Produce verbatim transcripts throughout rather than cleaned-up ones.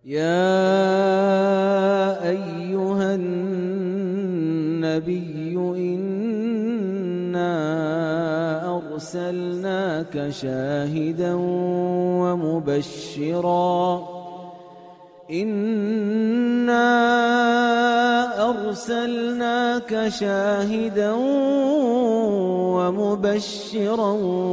يا أيها النبي إنا أرسلناك شاهدا ومبشرا إنا أرسلناك شاهدا ومبشرا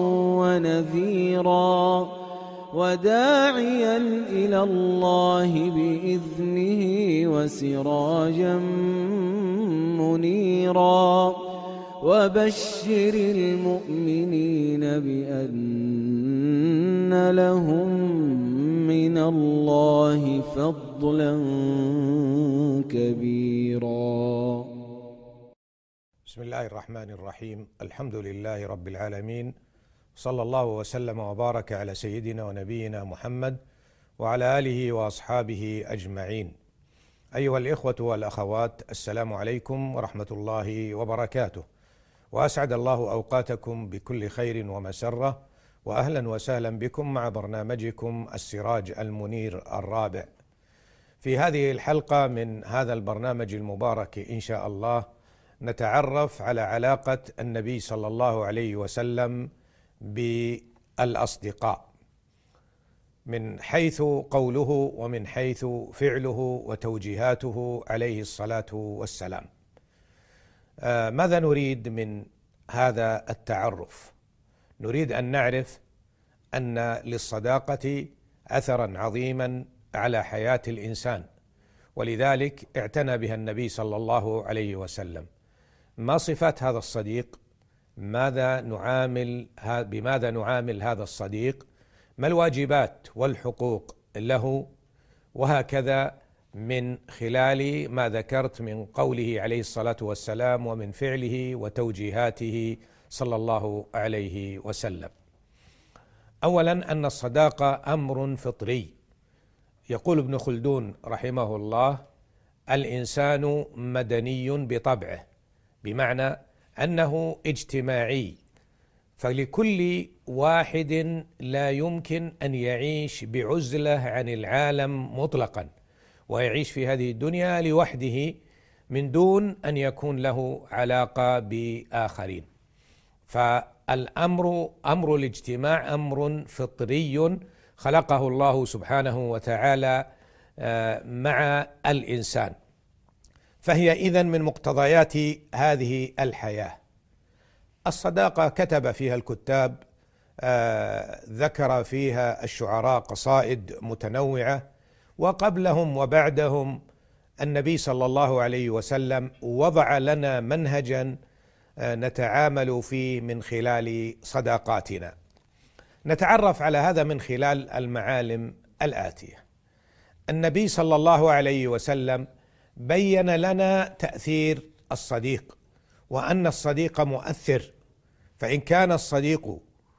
ونذيرا وداعيا إلى الله بإذنه وسراجا منيرا وبشر المؤمنين بأن لهم من الله فضلا كبيرا. بسم الله الرحمن الرحيم. الحمد لله رب العالمين، صلى الله وسلم وبارك على سيدنا ونبينا محمد وعلى آله وأصحابه أجمعين. أيها الإخوة والأخوات، السلام عليكم ورحمة الله وبركاته، وأسعد الله أوقاتكم بكل خير ومسرة، وأهلا وسهلا بكم مع برنامجكم السراج المنير الرابع. في هذه الحلقة من هذا البرنامج المبارك إن شاء الله نتعرف على علاقة النبي صلى الله عليه وسلم بالأصدقاء من حيث قوله ومن حيث فعله وتوجيهاته عليه الصلاة والسلام. آه ماذا نريد من هذا التعرف؟ نريد أن نعرف أن للصداقة أثرا عظيما على حياة الإنسان، ولذلك اعتنى بها النبي صلى الله عليه وسلم. ما صفات هذا الصديق؟ ماذا نعامل بماذا نعامل هذا الصديق؟ ما الواجبات والحقوق له؟ وهكذا من خلال ما ذكرت من قوله عليه الصلاة والسلام ومن فعله وتوجيهاته صلى الله عليه وسلم. أولا أن الصداقة أمر فطري. يقول ابن خلدون رحمه الله: الإنسان مدني بطبعه، بمعنى أنه اجتماعي، فلكل واحد لا يمكن أن يعيش بعزلة عن العالم مطلقا ويعيش في هذه الدنيا لوحده من دون أن يكون له علاقة بآخرين. فالأمر أمر الاجتماع أمر فطري خلقه الله سبحانه وتعالى مع الإنسان، فهي إذن من مقتضيات هذه الحياة. الصداقة كتب فيها الكتاب، ذكر فيها الشعراء قصائد متنوعة، وقبلهم وبعدهم النبي صلى الله عليه وسلم وضع لنا منهجا نتعامل فيه من خلال صداقاتنا. نتعرف على هذا من خلال المعالم الآتية. النبي صلى الله عليه وسلم بين لنا تأثير الصديق، وأن الصديق مؤثر، فإن كان الصديق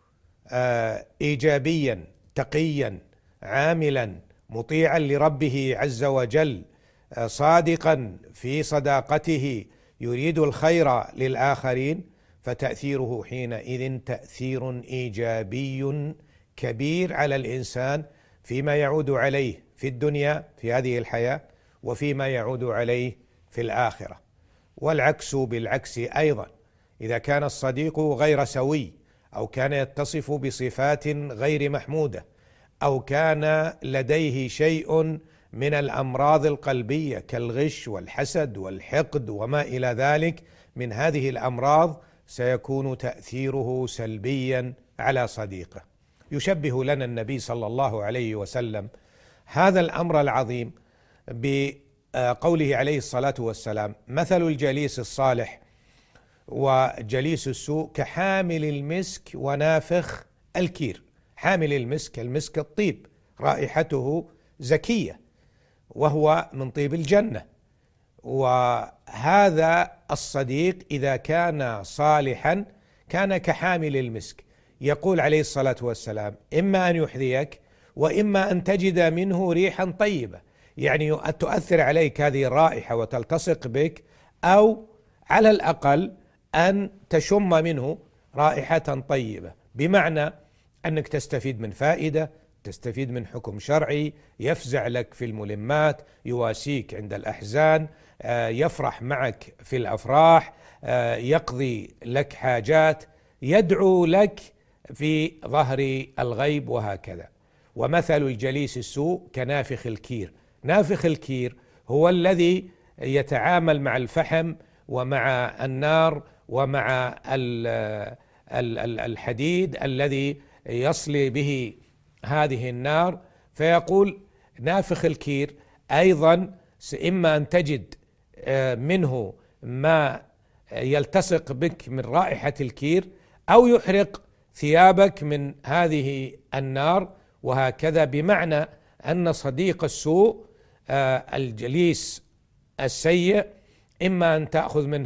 إيجابيا تقيا عاملا مطيعا لربه عز وجل صادقا في صداقته يريد الخير للآخرين، فتأثيره حينئذ تأثير إيجابي كبير على الإنسان فيما يعود عليه في الدنيا في هذه الحياة، وفيما يعود عليه في الآخرة. والعكس بالعكس أيضا، إذا كان الصديق غير سوي، أو كان يتصف بصفات غير محمودة، أو كان لديه شيء من الأمراض القلبية كالغش والحسد والحقد وما إلى ذلك من هذه الأمراض، سيكون تأثيره سلبيا على صديقه. يشبه لنا النبي صلى الله عليه وسلم هذا الأمر العظيم بقوله عليه الصلاة والسلام: مثل الجليس الصالح وجليس السوء كحامل المسك ونافخ الكير. حامل المسك، المسك الطيب، رائحته زكية وهو من طيب الجنة. وهذا الصديق إذا كان صالحا كان كحامل المسك. يقول عليه الصلاة والسلام: إما أن يحذيك وإما أن تجد منه ريحا طيبة، يعني تؤثر عليك هذه الرائحة وتلتصق بك، أو على الأقل أن تشم منه رائحة طيبة، بمعنى أنك تستفيد من فائدة، تستفيد من حكم شرعي، يفزع لك في الملمات، يواسيك عند الأحزان، يفرح معك في الأفراح، يقضي لك حاجات، يدعو لك في ظهر الغيب وهكذا. ومثل الجليس السوء كنافخ الكير. نافخ الكير هو الذي يتعامل مع الفحم ومع النار ومع الحديد الذي يصلي به هذه النار، فيقول نافخ الكير أيضا إما أن تجد منه ما يلتصق بك من رائحة الكير، أو يحرق ثيابك من هذه النار، وهكذا. بمعنى أن صديق السوء الجليس السيء إما أن تأخذ منه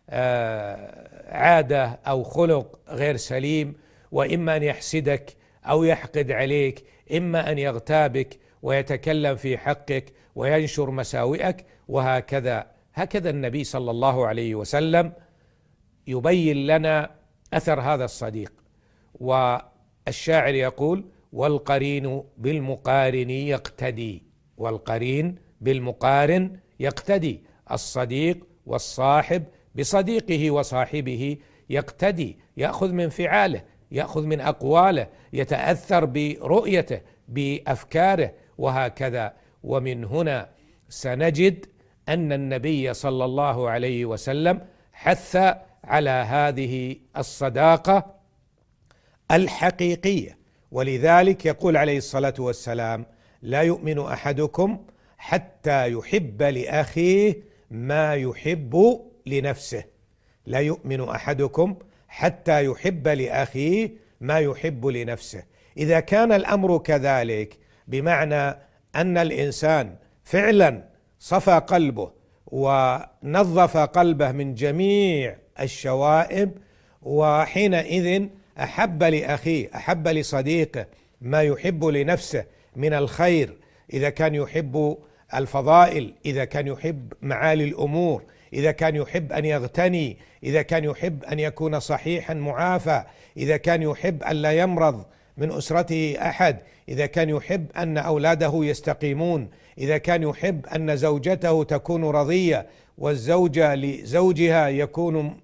عادة أو خلق غير سليم، وإما أن يحسدك أو يحقد عليك، إما أن يغتابك ويتكلم في حقك وينشر مساوئك وهكذا. هكذا النبي صلى الله عليه وسلم يبين لنا أثر هذا الصديق. والشاعر يقول: والقرين بالمقارن يقتدي. والقرين بالمقارن يقتدي. الصديق والصاحب بصديقه وصاحبه يقتدي، يأخذ من فعاله، يأخذ من أقواله، يتأثر برؤيته، بأفكاره وهكذا. ومن هنا سنجد أن النبي صلى الله عليه وسلم حث على هذه الصداقة الحقيقية. ولذلك يقول عليه الصلاة والسلام: لا يؤمن أحدكم حتى يحب لأخيه ما يحب لنفسه. لا يؤمن أحدكم حتى يحب لأخيه ما يحب لنفسه. إذا كان الأمر كذلك، بمعنى أن الإنسان فعلا صفى قلبه ونظف قلبه من جميع الشوائب، وحينئذ أحب لأخيه، أحب لصديقه ما يحب لنفسه من الخير، إذا كان يحب الفضائل، إذا كان يحب معالي الأمور، إذا كان يحب أن يغتني، إذا كان يحب أن يكون صحيحا معافى، إذا كان يحب أن لا يمرض من أسرته أحد، إذا كان يحب أن أولاده يستقيمون، إذا كان يحب أن زوجته تكون رضية والزوجة لزوجها يكون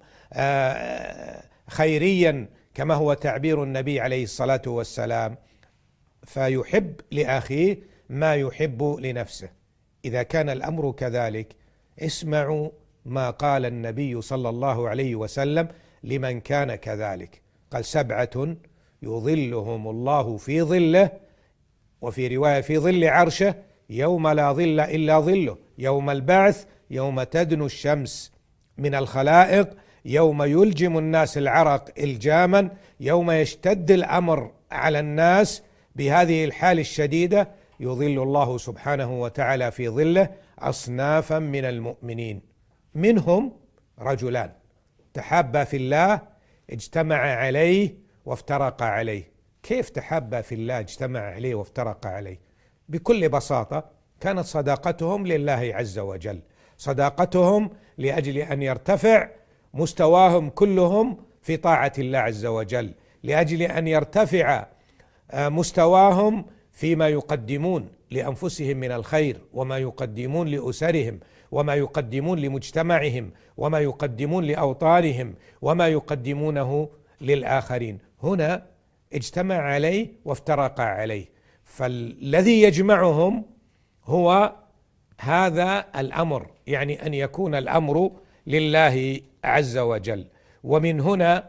خيريا كما هو تعبير النبي عليه الصلاة والسلام، فيحب لأخيه ما يحب لنفسه. إذا كان الأمر كذلك، اسمعوا ما قال النبي صلى الله عليه وسلم لمن كان كذلك. قال: سبعة يظلهم الله في ظله، وفي رواية في ظل عرشه، يوم لا ظل إلا ظله، يوم البعث، يوم تدنو الشمس من الخلائق، يوم يلجم الناس العرق إلجاما، يوم يشتد الأمر على الناس بهذه الحال الشديدة، يظل الله سبحانه وتعالى في ظله أصنافا من المؤمنين، منهم رجلان تحابا في الله اجتمع عليه وافترقا عليه. كيف تحابا في الله اجتمع عليه وافترقا عليه؟ بكل بساطة كانت صداقتهم لله عز وجل، صداقتهم لأجل أن يرتفع مستواهم كلهم في طاعة الله عز وجل، لأجل أن يرتفع مستواهم فيما يقدمون لأنفسهم من الخير، وما يقدمون لأسرهم، وما يقدمون لمجتمعهم، وما يقدمون لأوطانهم، وما يقدمونه للآخرين. هنا اجتمع عليه وافترق عليه، فالذي يجمعهم هو هذا الأمر، يعني أن يكون الأمر لله عز وجل. ومن هنا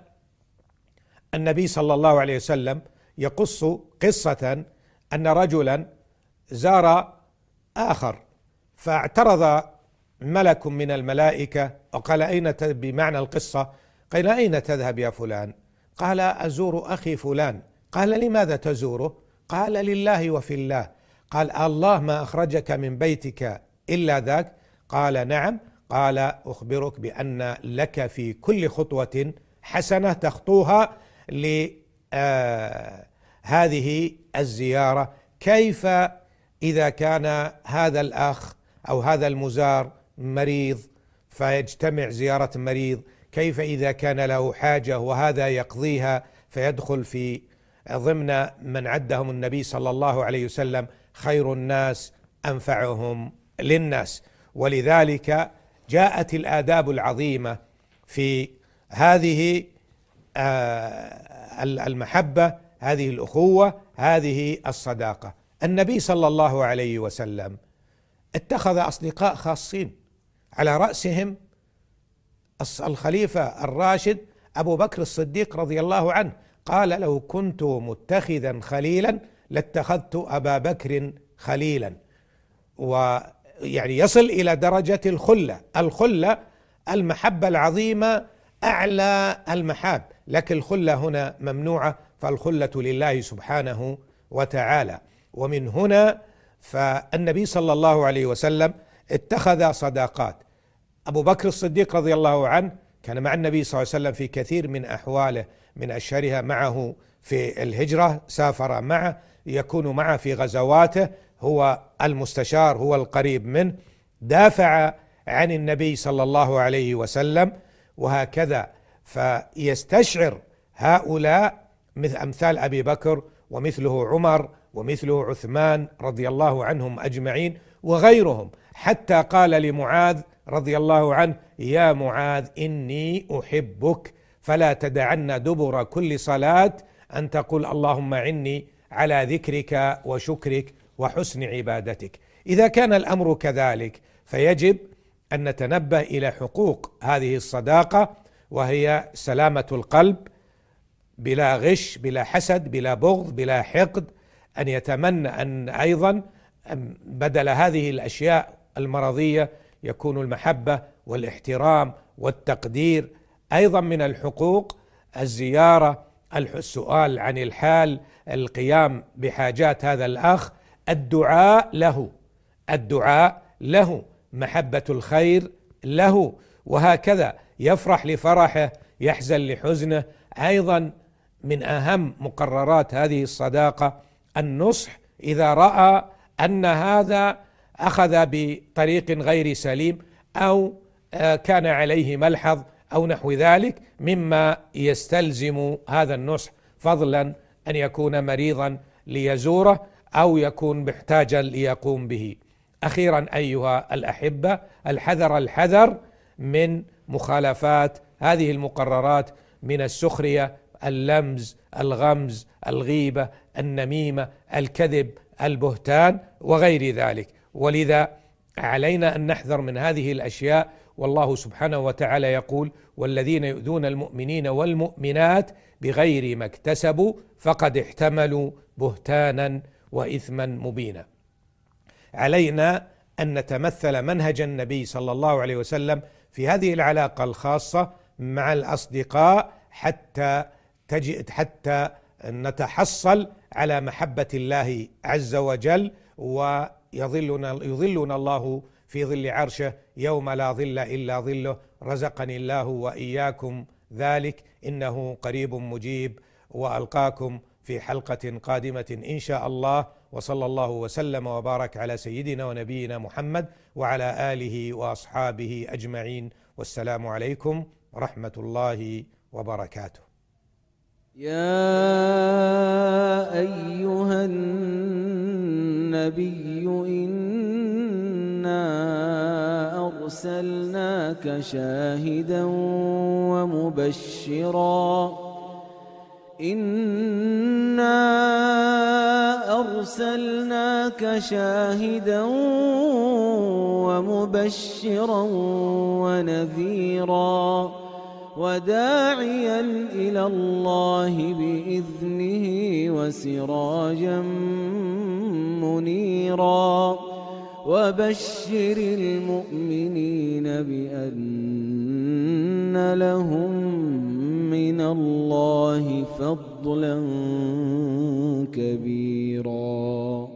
النبي صلى الله عليه وسلم يقص قصة أن رجلا زار آخر، فاعترض ملك من الملائكة وقال: أين تذهب؟ بمعنى القصة قال: أين تذهب يا فلان؟ قال: أزور أخي فلان. قال: لماذا تزوره؟ قال: لله وفي الله. قال: الله ما أخرجك من بيتك إلا ذاك؟ قال: نعم. قال: أخبرك بأن لك في كل خطوة حسنة تخطوها لهذه الزيارة. كيف إذا كان هذا الأخ أو هذا المزار مريض فيجتمع زيارة مريض؟ كيف إذا كان له حاجة وهذا يقضيها فيدخل في ضمن من عدهم النبي صلى الله عليه وسلم خير الناس أنفعهم للناس. ولذلك جاءت الآداب العظيمة في هذه المحبة، هذه الأخوة، هذه الصداقة. النبي صلى الله عليه وسلم اتخذ أصدقاء خاصين، على رأسهم الخليفة الراشد أبو بكر الصديق رضي الله عنه، قال: لو كنت متخذا خليلا لاتخذت أبا بكر خليلا. ويعني يصل إلى درجة الخلة. الخلة المحبة العظيمة أعلى المحاب، لكن الخلة هنا ممنوعة، فالخلة لله سبحانه وتعالى. ومن هنا فالنبي صلى الله عليه وسلم اتخذ صداقات. أبو بكر الصديق رضي الله عنه كان مع النبي صلى الله عليه وسلم في كثير من أحواله، من أشهرها معه في الهجرة، سافر معه، يكون معه في غزواته، هو المستشار، هو القريب منه، دافع عن النبي صلى الله عليه وسلم، وهكذا. فيستشعر هؤلاء مثل أمثال أبي بكر ومثله عمر ومثله عثمان رضي الله عنهم أجمعين وغيرهم، حتى قال لمعاذ رضي الله عنه: يا معاذ إني أحبك فلا تدعن دبر كل صلاة أن تقول اللهم عني على ذكرك وشكرك وحسن عبادتك. إذا كان الأمر كذلك فيجب أن نتنبه إلى حقوق هذه الصداقة، وهي سلامة القلب بلا غش، بلا حسد، بلا بغض، بلا حقد. أن يتمنى أن أيضا بدل هذه الأشياء المرضية يكون المحبة والاحترام والتقدير. أيضا من الحقوق الزيارة، السؤال عن الحال، القيام بحاجات هذا الأخ، الدعاء له، الدعاء له، محبة الخير له، وهكذا. يفرح لفرحه، يحزن لحزنه. أيضا من أهم مقررات هذه الصداقة النصح إذا رأى أن هذا أخذ بطريق غير سليم أو كان عليه ملحظ أو نحو ذلك مما يستلزم هذا النصح، فضلا أن يكون مريضا ليزوره أو يكون محتاجا ليقوم به. أخيرا أيها الأحبة، الحذر الحذر من مخالفات هذه المقررات من السخرية، اللمز، الغمز، الغيبة، النميمة، الكذب، البهتان وغير ذلك. ولذا علينا أن نحذر من هذه الأشياء. والله سبحانه وتعالى يقول: والذين يؤذون المؤمنين والمؤمنات بغير ما اكتسبوا فقد احتملوا بهتانا وإثما مبينا. علينا أن نتمثل منهج النبي صلى الله عليه وسلم في هذه العلاقة الخاصة مع الأصدقاء حتى تجد حتى نتحصل على محبة الله عز وجل، ويظلنا يظلنا الله في ظل عرشه يوم لا ظل إلا ظله. رزقني الله وإياكم ذلك، إنه قريب مجيب. وألقاكم في حلقة قادمة إن شاء الله، وصلى الله وسلم وبارك على سيدنا ونبينا محمد وعلى آله وأصحابه أجمعين، والسلام عليكم ورحمة الله وبركاته. يا أيها النبي إنا أرسلناك شاهدا ومبشرا إنا أرسلناك شاهدا ومبشرا ونذيرا وداعيا إلى الله بإذنه وسراجا منيرا وبشر المؤمنين بأن لهم من الله فضلا كبيرا.